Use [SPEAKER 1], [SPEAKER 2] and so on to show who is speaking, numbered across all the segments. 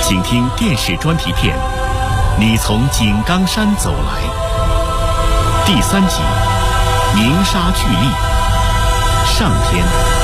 [SPEAKER 1] 请听电视专题片《你从井冈山走来》第3集《鸣沙巨丽》上篇。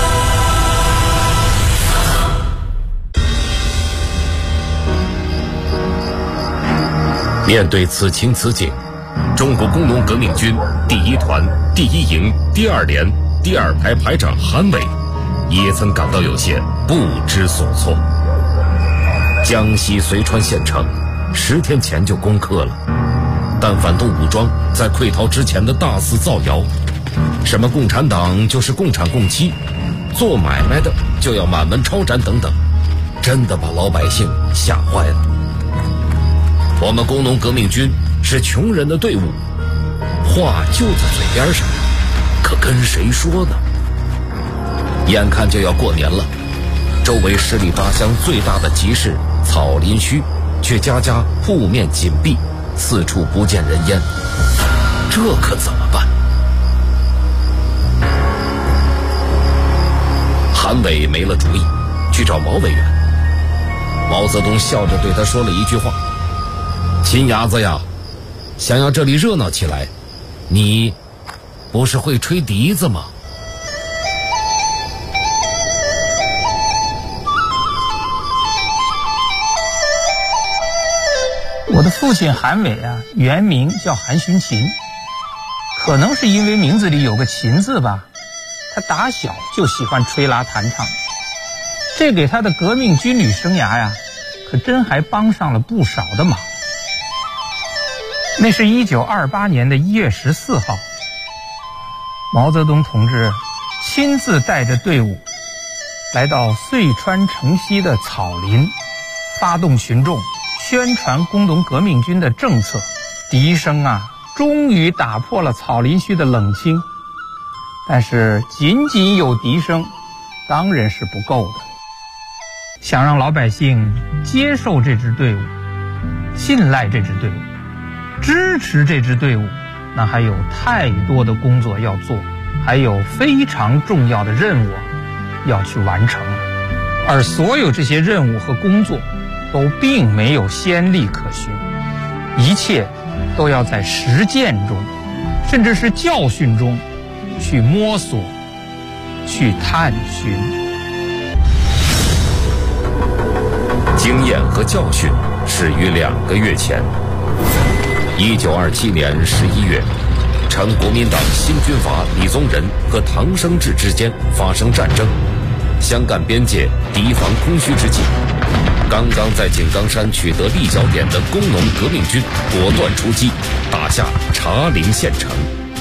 [SPEAKER 2] 面对此情此景，中国工农革命军第1团第1营第2连第2排排长韩伟也曾感到有些不知所措。江西遂川县城10天前就攻克了，但反动武装在溃逃之前的大肆造谣，什么共产党就是共产共妻，做买卖的就要满门抄斩等等，真的把老百姓吓坏了。我们工农革命军是穷人的队伍，话就在嘴边上，可跟谁说呢？眼看就要过年了，周围10里8乡最大的集市草林墟却家家铺面紧闭，四处不见人烟，这可怎么办？韩伟没了主意，去找毛委员。毛泽东笑着对他说了一句话：秦伢子呀，想要这里热闹起来，你不是会吹笛子吗？
[SPEAKER 3] 我的父亲韩伟啊，原名叫韩寻琴，可能是因为名字里有个琴字吧，他打小就喜欢吹拉弹唱，这给他的革命军旅生涯呀，可真还帮上了不少的忙。那是1928年的1月14号，毛泽东同志亲自带着队伍来到遂川城西的草林，发动群众宣传工农革命军的政策。笛声啊，终于打破了草林区的冷清。但是仅仅有笛声当然是不够的，想让老百姓接受这支队伍，信赖这支队伍，支持这支队伍，那还有太多的工作要做，还有非常重要的任务要去完成。而所有这些任务和工作都并没有先例可循，一切都要在实践中，甚至是教训中去摸索，去探寻。
[SPEAKER 2] 经验和教训始于2个月前。1927年11月，趁国民党新军阀李宗仁和唐生智之间发生战争，湘赣边界敌防空虚之际，刚刚在井冈山取得立脚点的工农革命军果断出击，打下茶陵县城。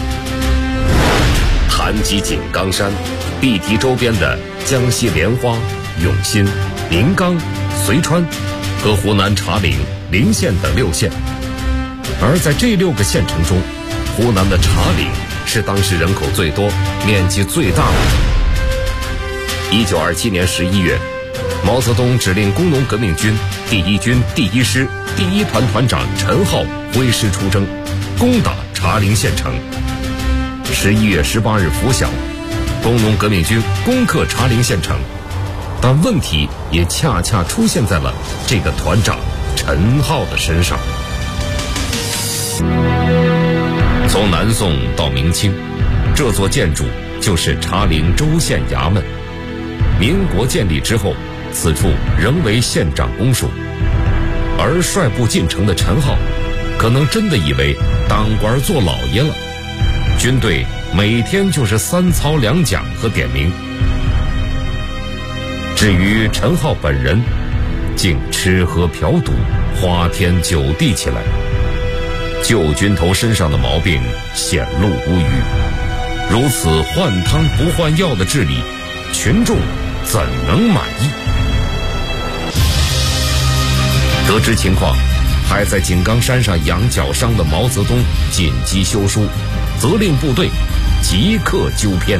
[SPEAKER 2] 谈及井冈山，必提周边的江西莲花、永新、临冈、遂川和湖南茶陵、陵县等6县。而在这6个县城中，湖南的茶陵是当时人口最多、面积最大的。1927年11月，毛泽东指令工农革命军第1军第1师第1团团长陈浩挥师出征，攻打茶陵县城。11月18日拂晓，工农革命军攻克茶陵县城，但问题也恰恰出现在了这个团长陈浩的身上。从南宋到明清，这座建筑就是茶陵州县衙门。民国建立之后，此处仍为县长公署。而率部进城的陈浩，可能真的以为当官做老爷了，军队每天就是3操2讲和点名。至于陈浩本人，竟吃喝嫖赌，花天酒地起来。旧军头身上的毛病显露无余，如此换汤不换药的治理，群众怎能满意？得知情况，还在井冈山上养脚伤的毛泽东紧急修书，责令部队即刻纠偏。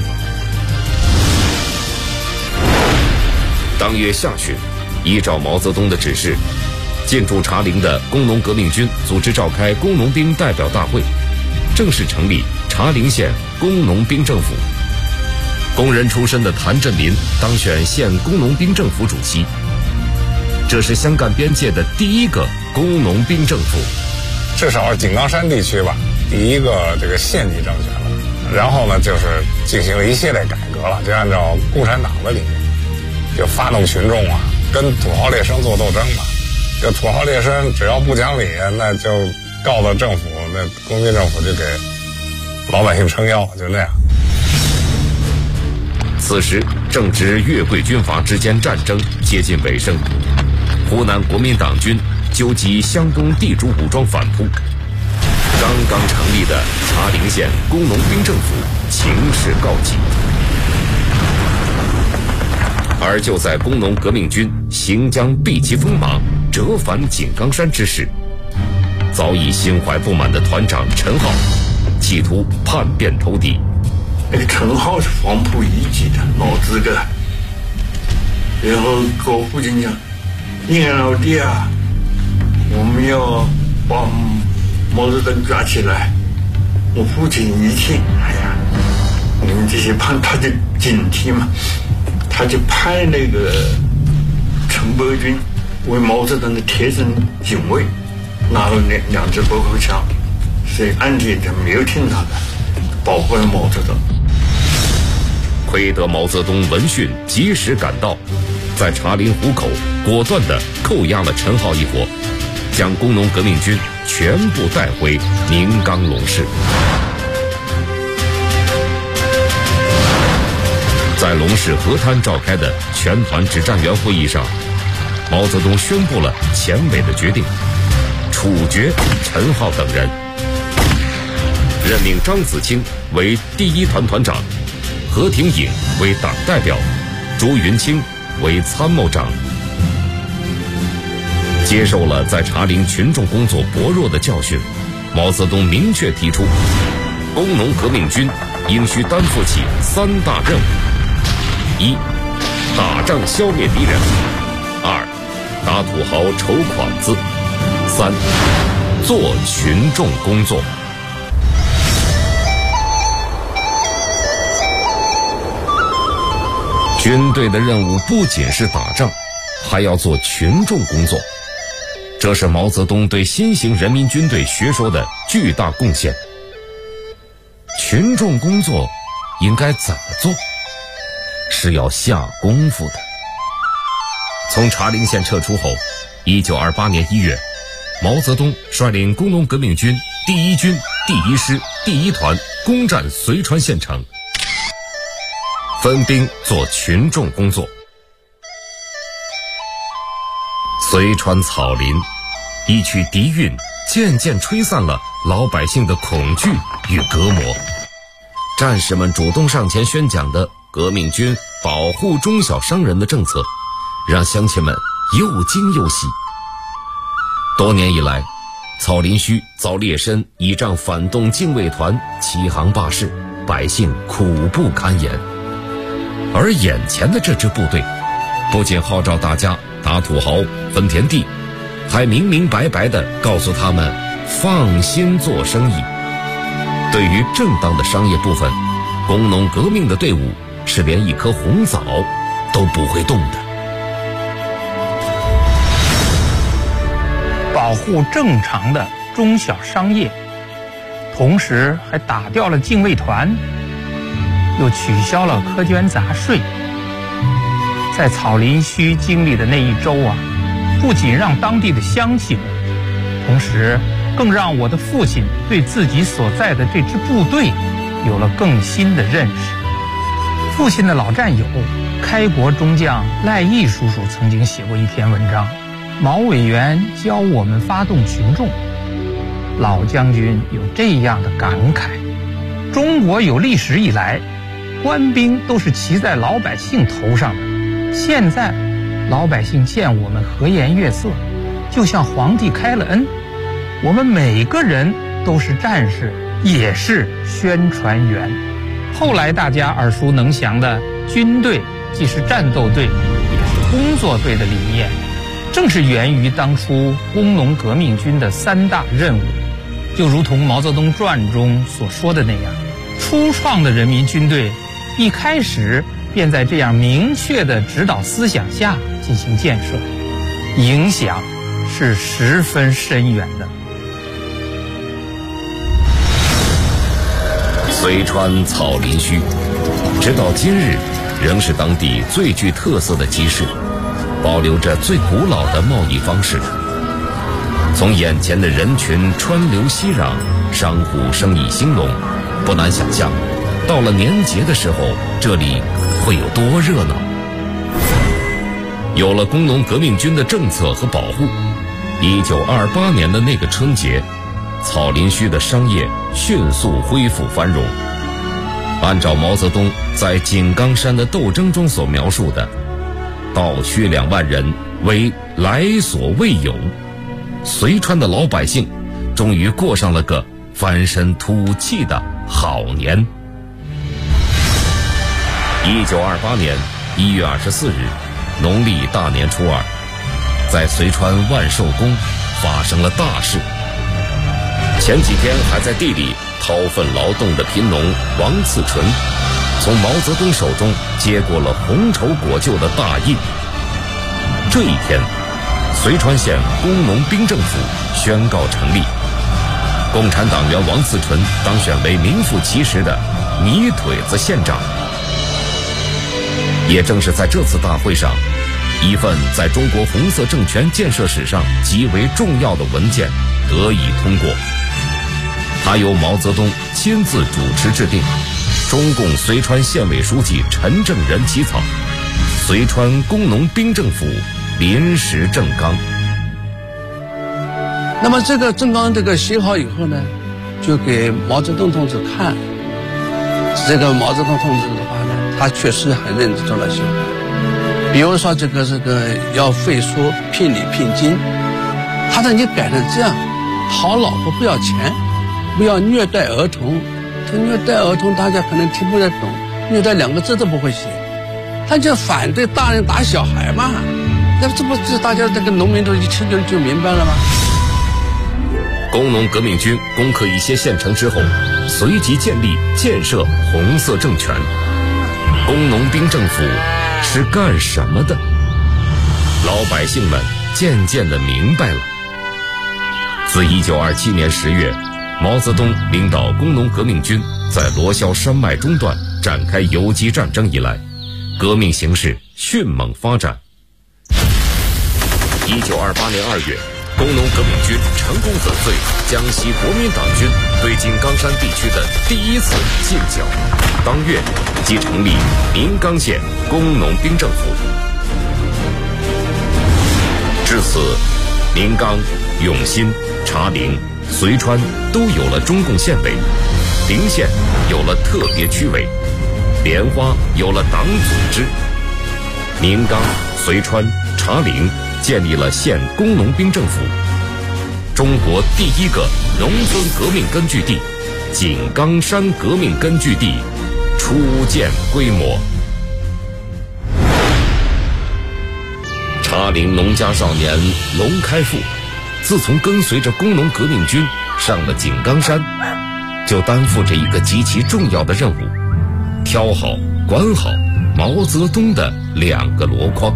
[SPEAKER 2] 当月下旬，依照毛泽东的指示，进驻茶陵的工农革命军组织召开工农兵代表大会，正式成立茶陵县工农兵政府。工人出身的谭震林当选县工农兵政府主席。 这是湘赣边界的第一个工农兵政府，
[SPEAKER 4] 至少是井冈山地区吧，第一个这个县级政权了。然后呢，就是进行了一系列改革了，就按照共产党的理念，就发动群众啊，跟土豪劣绅做斗争嘛。就土豪劣绅只要不讲理，那就告到政府，那工民政府就给老百姓撑腰，就那样。
[SPEAKER 2] 此时正值粤桂军阀之间战争接近尾声，湖南国民党军纠集湘东地主武装反扑，刚刚成立的茶陵县工农兵政府情势告急。而就在工农革命军行将避其锋芒，折返井冈山之时，早已心怀不满的团长陈浩企图叛变投敌。
[SPEAKER 5] 那个陈浩是黄埔一级的老资格，然后跟我父亲讲：“严老弟啊，我们要把毛泽东抓起来。”我父亲一听，哎呀，你们这些叛，他就警惕嘛，他就派那个陈伯钧为毛泽东的贴身警卫，拿了两支驳口枪，所以暗地他没有听他的，保护了毛泽东。
[SPEAKER 2] 亏得毛泽东闻讯及时赶到，在茶陵湖口果断地扣押了陈浩一伙，将工农革命军全部带回宁冈陇市。在陇市河滩召开的全团指战员会议上，毛泽东宣布了前委的决定，处决陈浩等人，任命张子清为第一团团长，何廷颖为党代表，朱云清为参谋长。接受了在茶陵群众工作薄弱的教训，毛泽东明确提出，工农革命军应需担负起三大任务：一、打仗消灭敌人；二、打土豪筹款子；三、做群众工作。军队的任务不仅是打仗，还要做群众工作，这是毛泽东对新型人民军队学说的巨大贡献。群众工作应该怎么做？是要下功夫的。从茶陵县撤出后，1928年1月，毛泽东率领工农革命军第一军第一师第一团攻占遂川县城，分兵做群众工作。遂川草林，一曲笛韵渐渐吹散了老百姓的恐惧与隔膜。战士们主动上前宣讲的革命军保护中小商人的政策，让乡亲们又惊又喜。多年以来，草林区遭劣绅倚仗反动禁卫团欺行霸市，百姓苦不堪言。而眼前的这支部队，不仅号召大家打土豪分田地，还明明白白地告诉他们放心做生意。对于正当的商业部分，工农革命的队伍是连一颗红枣都不会动的。
[SPEAKER 3] 保护正常的中小商业，同时还打掉了禁卫团，又取消了苛捐杂税。在草林区经历的那一周啊，不仅让当地的乡亲们，同时更让我的父亲对自己所在的这支部队有了更新的认识。父亲的老战友开国中将赖毅叔叔曾经写过一篇文章，毛委员教我们发动群众。老将军有这样的感慨：中国有历史以来，官兵都是骑在老百姓头上的，现在老百姓见我们和颜悦色，就像皇帝开了恩。我们每个人都是战士，也是宣传员。后来大家耳熟能详的军队既是战斗队，也是工作队的理念，正是源于当初工农革命军的三大任务。就如同毛泽东传中所说的那样，初创的人民军队一开始便在这样明确的指导思想下进行建设。 影响是十分深远的。
[SPEAKER 2] 随川草林墟，直到今日仍是当地最具特色的集市，保留着最古老的贸易方式。从眼前的人群川流熙攘，商户生意兴隆，不难想象，到了年节的时候，这里会有多热闹。有了工农革命军的政策和保护，1928年的那个春节，草林墟的商业迅速恢复繁荣。按照毛泽东在井冈山的斗争中所描述的，盗区2万人为来所未有，随川的老百姓终于过上了个翻身吐气的好年。1928年1月24日，农历大年初2，在随川万寿宫发生了大事。前几天还在地里掏粪劳动的贫农王次纯，从毛泽东手中接过了红绸裹旧的大印。这一天，随川县工农兵政府宣告成立，共产党员王次纯当选为名副其实的泥腿子县长。也正是在这次大会上，一份在中国红色政权建设史上极为重要的文件得以通过。它由毛泽东亲自主持制定，中共随川县委书记陈正仁起草，随川工农兵政府临时政纲。
[SPEAKER 6] 那么这个政纲写好以后呢，就给毛泽东同志看。这个毛泽东同志的话呢，他确实很认真做了修改。比如说这个要废除聘礼聘金，他说你改成这样，讨老婆不要钱，不要虐待儿童。这虐待儿童大家可能听不太懂，虐待2个字都不会写，他就反对大人打小孩嘛。那这不是大家这个农民都一听就明白了吗？
[SPEAKER 2] 工农革命军攻克一些县城之后，随即建设红色政权。工农兵政府是干什么的？老百姓们渐渐地明白了。自1927年10月，毛泽东领导工农革命军在罗霄山脉中段展开游击战争以来，革命形势迅猛发展。1928年2月，工农革命军成功粉碎江西国民党军对井冈山地区的第一次进剿，当月即成立宁冈县工农兵政府。至此，宁冈、永新、茶陵、随川都有了中共县委，陵县有了特别区委，莲花有了党组织。宁冈、随川、茶陵建立了县工农兵政府。中国第一个农村革命根据地井冈山革命根据地初见规模。茶陵农家少年龙开复，自从跟随着工农革命军上了井冈山，就担负着一个极其重要的任务，挑好管好毛泽东的2个箩筐。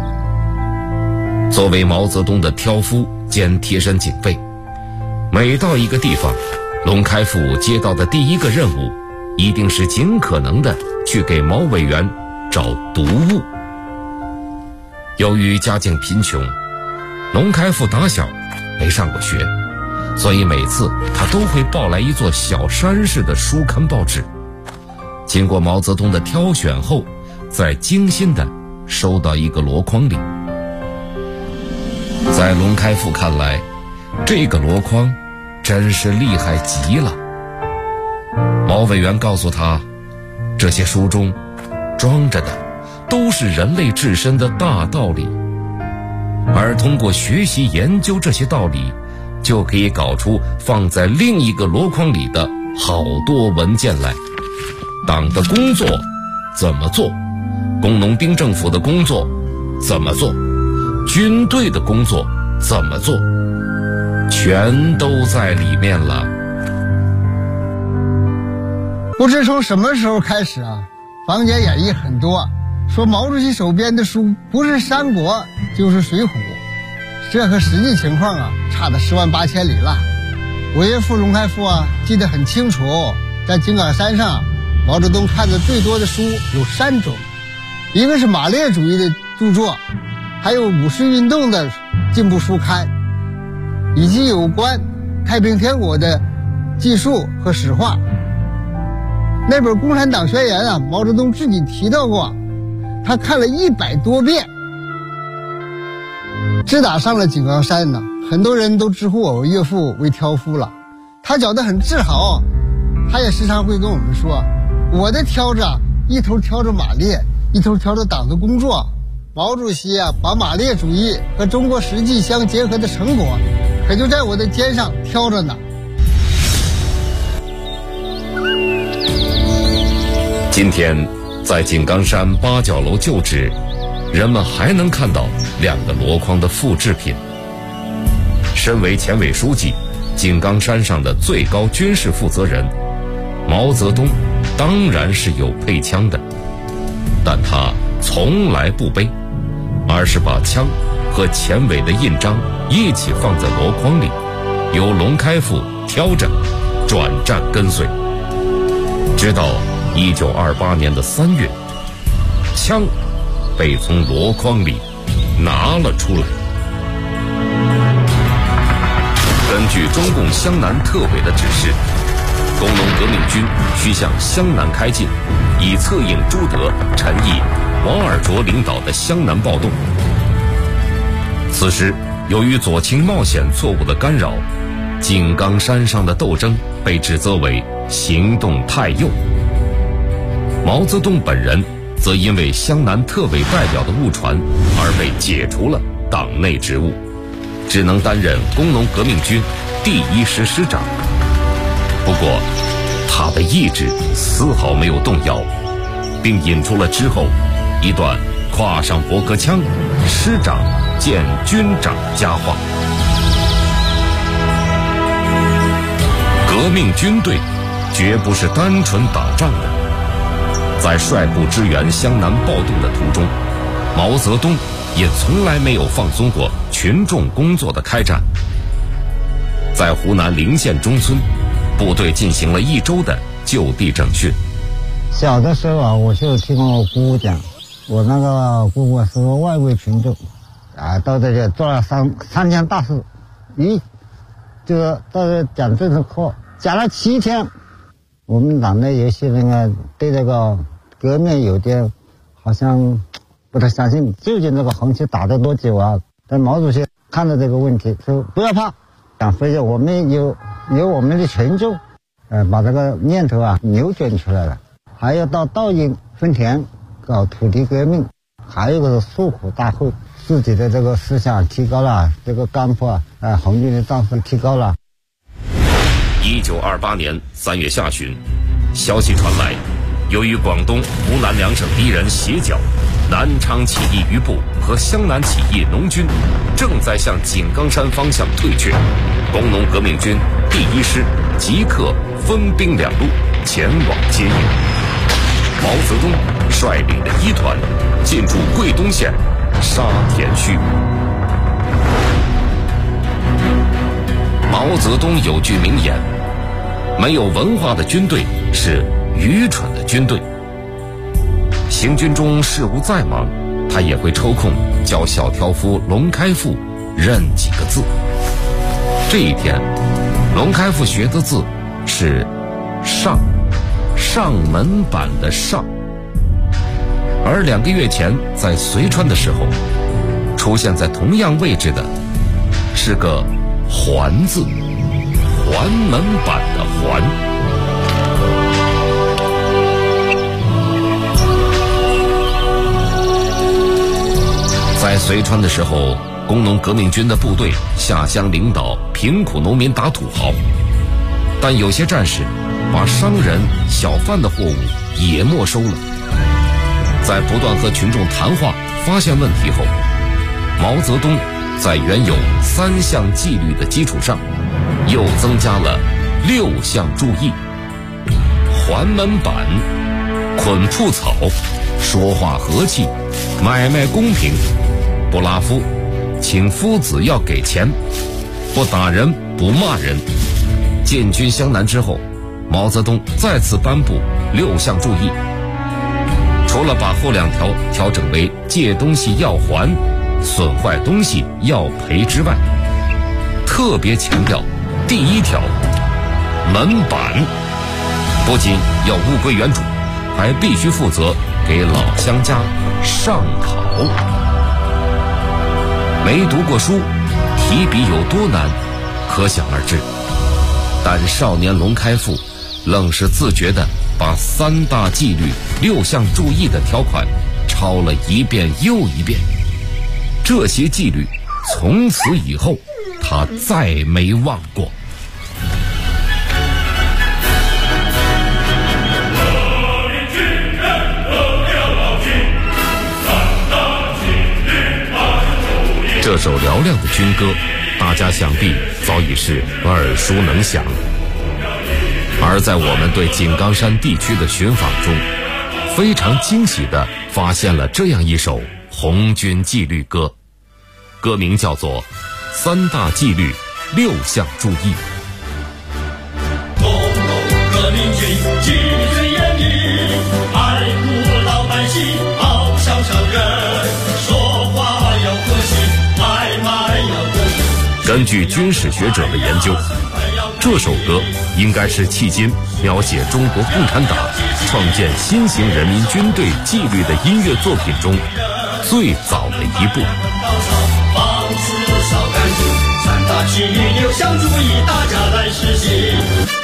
[SPEAKER 2] 作为毛泽东的挑夫兼贴身警卫，每到一个地方，龙开复接到的第一个任务一定是尽可能的去给毛委员找毒物。由于家境贫穷，龙开复打小没上过学，所以每次他都会抱来一座小山似的书刊报纸，经过毛泽东的挑选后，再精心的收到一个箩筐里。在龙开复看来，这个箩筐真是厉害极了。毛委员告诉他，这些书中装着的都是人类自身的大道理，而通过学习研究这些道理，就可以搞出放在另一个箩筐里的好多文件来。党的工作怎么做，工农兵政府的工作怎么做，军队的工作怎么做，全都在里面了。
[SPEAKER 7] 不知从什么时候开始啊，坊间演绎很多，说毛主席手边的书不是三国就是水浒， 这和实际情况啊差得10万8千里了。我岳父龙开复啊记得很清楚，在井冈山上，毛泽东看的最多的书有3种，一个是马列主义的著作，还有五四运动的进步书刊，以及有关太平天国的记述和史话。那本《共产党宣言》啊，毛泽东自己提到过，他看了100多遍。自打上了井冈山呢，很多人都直呼我岳父为挑夫了，他觉得很自豪。他也时常会跟我们说，我的挑着一头挑着马列，一头挑着党的工作。毛主席啊，把马列主义和中国实际相结合的成果，可就在我的肩上挑着呢。
[SPEAKER 2] 今天，在井冈山八角楼旧址，人们还能看到2个箩筐的复制品。身为前委书记、井冈山上的最高军事负责人，毛泽东当然是有配枪的，但他从来不背，而是把枪和前委的印章一起放在箩筐里，由龙开复挑着，转战跟随，直到1928年的3月，枪被从箩筐里拿了出来。根据中共湘南特委的指示，工农革命军需向湘南开进，以策应朱德、陈毅、王尔琢领导的湘南暴动。此时，由于左倾冒险错误的干扰，井冈山上的斗争被指责为行动太右。毛泽东本人则因为湘南特委代表的误传而被解除了党内职务，只能担任工农革命军第1师师长。不过，他的意志丝毫没有动摇，并引出了之后一段挎上驳壳枪，师长见军长佳话。革命军队绝不是单纯打仗的。在率部支援湘南暴动的途中，毛泽东也从来没有放松过群众工作的开展。在湖南陵县中村，部队进行了1周的就地整训。
[SPEAKER 8] 小的时候啊，我就听我姑姑讲，我那个姑姑是外围群众，到这里做了三件大事。就是到这讲政治课，讲了7天。我们党内有些人啊，对这个革命有点好像不太相信，究竟这个红旗打得多久啊？但毛主席看到这个问题，说不要怕，所以我们有我们的群众，把这个念头啊扭转出来了。还要到稻营分田，搞土地革命，还有一个是诉苦大会，自己的这个思想提高了，这个干部红军的丈夫提高了。
[SPEAKER 2] 1928年3月下旬，消息传来，由于广东、湖南2省敌人协剿，南昌起义余部和湘南起义农军正在向井冈山方向退却，工农革命军第1师即刻分兵2路前往接应。毛泽东率领的1团进驻桂东县沙田圩。毛泽东有句名言：没有文化的军队是愚蠢的军队。行军中事务再忙，他也会抽空教小挑夫龙开复认几个字。这一天，龙开复学的字是上，上门板的上。而2个月前在遂川的时候，出现在同样位置的是个环字，环门板的环。在遂川的时候，工农革命军的部队下乡领导贫苦农民打土豪，但有些战士把商人、小贩的货物也没收了。在不断和群众谈话发现问题后，毛泽东在原有3项纪律的基础上，又增加了6项注意：环门板、捆铺草、说话和气、买卖公平、不拉夫、 请夫子要给钱，不打人不骂人。进军湘南之后，毛泽东再次颁布6项注意，除了把后2条调整为借东西要还，损坏东西要赔之外，特别强调第1条门板不仅要物归原主，还必须负责给老乡家上考。没读过书，提笔有多难，可想而知。但少年龙开复愣是自觉地把3大纪律6项注意的条款抄了一遍又一遍。这些纪律从此以后他再没忘过。这首嘹亮的军歌，大家想必早已是耳熟能详。而在我们对井冈山地区的寻访中，非常惊喜地发现了这样一首红军纪律歌，歌名叫做《3大纪律6项注意》。
[SPEAKER 9] 共同革命军纪律最严厉，爱护老百姓，好像商人，说话要客气，买卖要公平。
[SPEAKER 2] 根据军事学者的研究，这首歌应该是迄今描写中国共产党创建新型人民军队纪律的音乐作品中最早的一部。
[SPEAKER 9] 房子扫干净，3大纪律6项注意，大家来实行。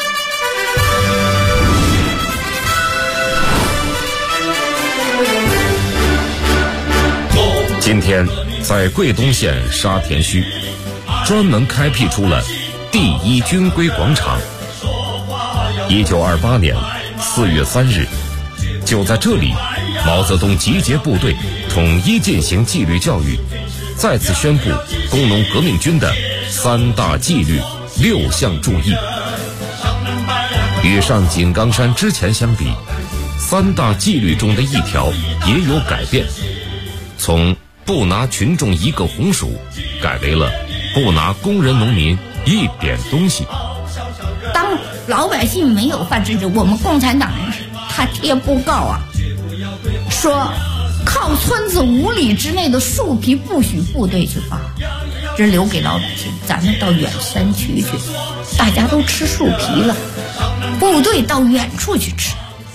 [SPEAKER 2] 今天在桂东县沙田区专门开辟出了第1军规广场。1928年4月3日，就在这里，毛泽东集结部队，统一进行纪律教育，再次宣布工农革命军的3大纪律6项注意。与上井冈山之前相比，3大纪律中的1条也有改变，从不拿群众1个红薯改为了不拿工人农民1点东西。
[SPEAKER 10] 当老百姓没有发制止，我们共产党人他贴布告啊，说靠村子5里之内的树皮不许部队去发，这留给老百姓，咱们到远山区去，大家都吃树皮了，部队到远处去吃。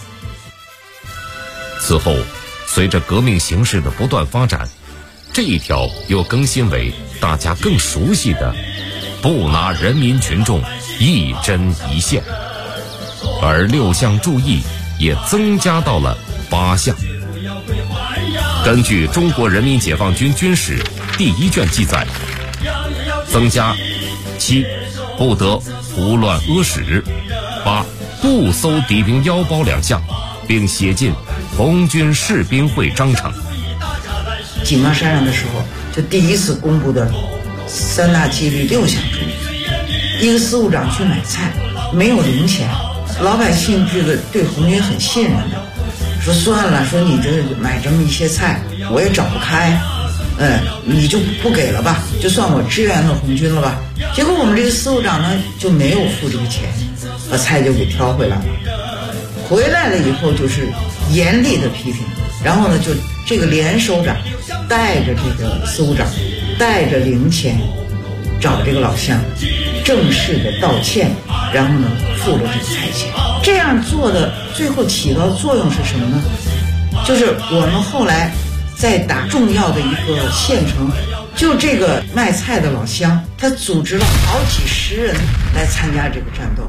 [SPEAKER 2] 此后随着革命形势的不断发展，这一条又更新为大家更熟悉的不拿人民群众1针1线，而6项注意也增加到了8项。根据中国人民解放军军史第1卷记载，增加7不得胡乱阿使，8不搜敌兵腰包2项，并写进红军士兵会章程。
[SPEAKER 11] 井冈山上的时候，就第1次公布的3大纪律6项注意。一个司务长去买菜，没有零钱，老百姓这个对红军很信任的，说算了，说你这买这么一些菜，我也找不开，你就不给了吧，就算我支援了红军了吧。结果我们这个司务长呢就没有付这个钱，把菜就给挑回来了。回来了以后就是严厉的批评，然后呢就这个连首长带着这个司务长带着零钱找这个老乡正式的道歉，然后呢付了这个菜钱。这样做的最后起到作用是什么呢？就是我们后来在打重要的一个县城，就这个卖菜的老乡，他组织了好几十人来参加这个战斗。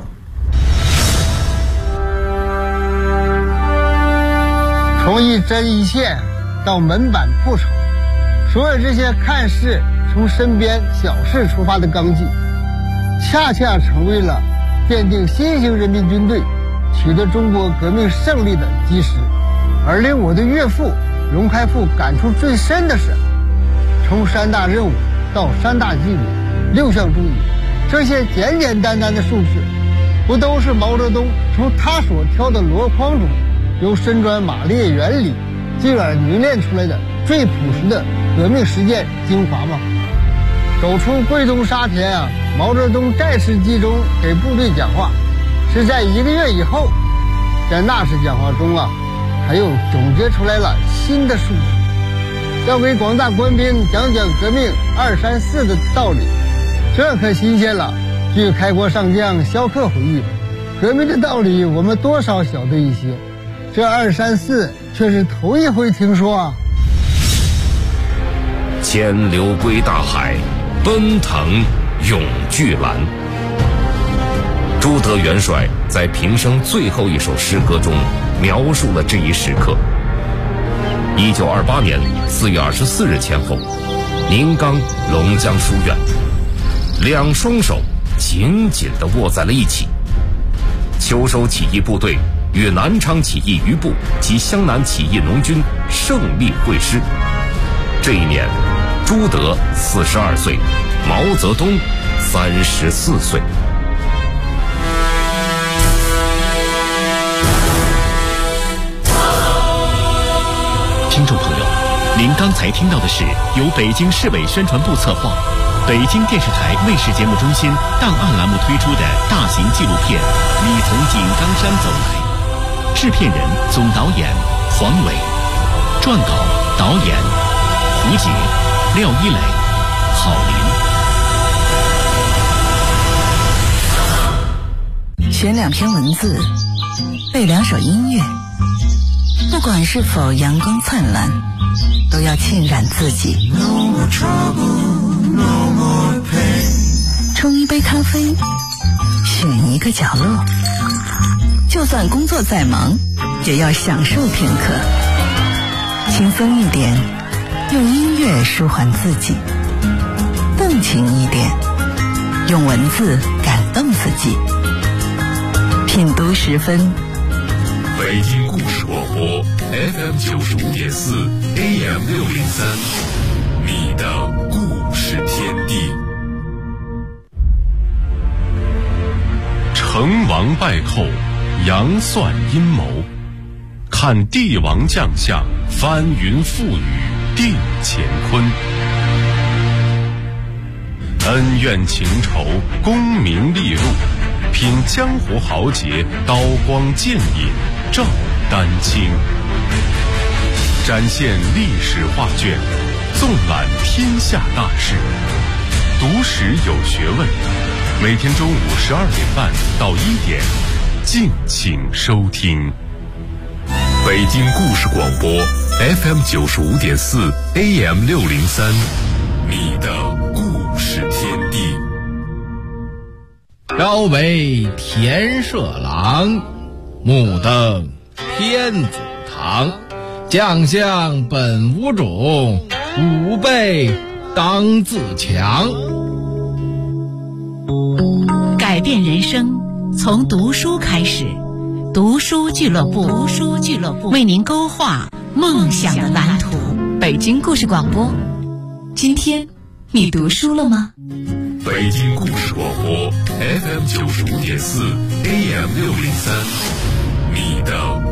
[SPEAKER 7] 从1针1线到门板铺筹，所有这些看似从身边小事出发的纲纪，恰恰成为了奠定新型人民军队取得中国革命胜利的基石。而令我的岳父荣开复感触最深的是，从3大任务到3大纪律6项注意，这些简简单单的数字，不都是毛泽东从他所挑的箩筐中由深砖马列原理进而凝练出来的最朴实的革命实践精华吗？ 走出桂东沙田啊，毛泽东再次集中给部队讲话，是在1个月以后。在那次讲话中啊，还有总结出来了新的数据，要给广大官兵讲讲革命234的道理，这可新鲜了。据开国上将萧克回忆，革命的道理我们多少晓得一些，这234却是头一回听说啊。
[SPEAKER 2] 千流归大海，奔腾永巨蓝。朱德元帅在平生最后一首诗歌中描述了这一时刻。1928年4月24日前后，宁冈龙江书院，两双手紧紧地握在了一起。秋收起义部队与南昌起义余部及湘南起义农军胜利会师。这一年，朱德42岁，毛泽东34岁。
[SPEAKER 1] 听众朋友，您刚才听到的是由北京市委宣传部策划，北京电视台卫视节目中心档案栏目推出的大型纪录片《你从井冈山走来》，制片人、总导演黄伟，撰稿、导演胡杰、廖一磊、郝
[SPEAKER 12] 林。选2篇文字，背2首音乐，不管是否阳光灿烂，都要浸染自己。冲一杯咖啡，选一个角落，就算工作再忙，也要享受片刻。轻松一点，用音乐舒缓自己；动情一点，用文字感动自己。品读10分。
[SPEAKER 2] 北京故事广播 FM 95.4 AM 603，你的故事天地。成王败寇，杨算阴谋，看帝王将相，翻云覆雨定乾坤。恩怨情仇，功名利禄，品江湖豪杰，刀光剑影，照丹青。展现历史画卷，纵览天下大事，读史有学问。每天中午12点半到1点，敬请收听。北京故事广播 FM 95.4 AM 603，你的故事天地。
[SPEAKER 13] 朝为田舍郎，目登天子堂。将相本无种，吾辈当自强。
[SPEAKER 14] 改变人生从读书开始，读书俱乐部，为您勾画梦想的蓝图。
[SPEAKER 15] 北京故事广播，今天你读书了吗？
[SPEAKER 2] 北京故事广播 FM 95.4 AM 603，你的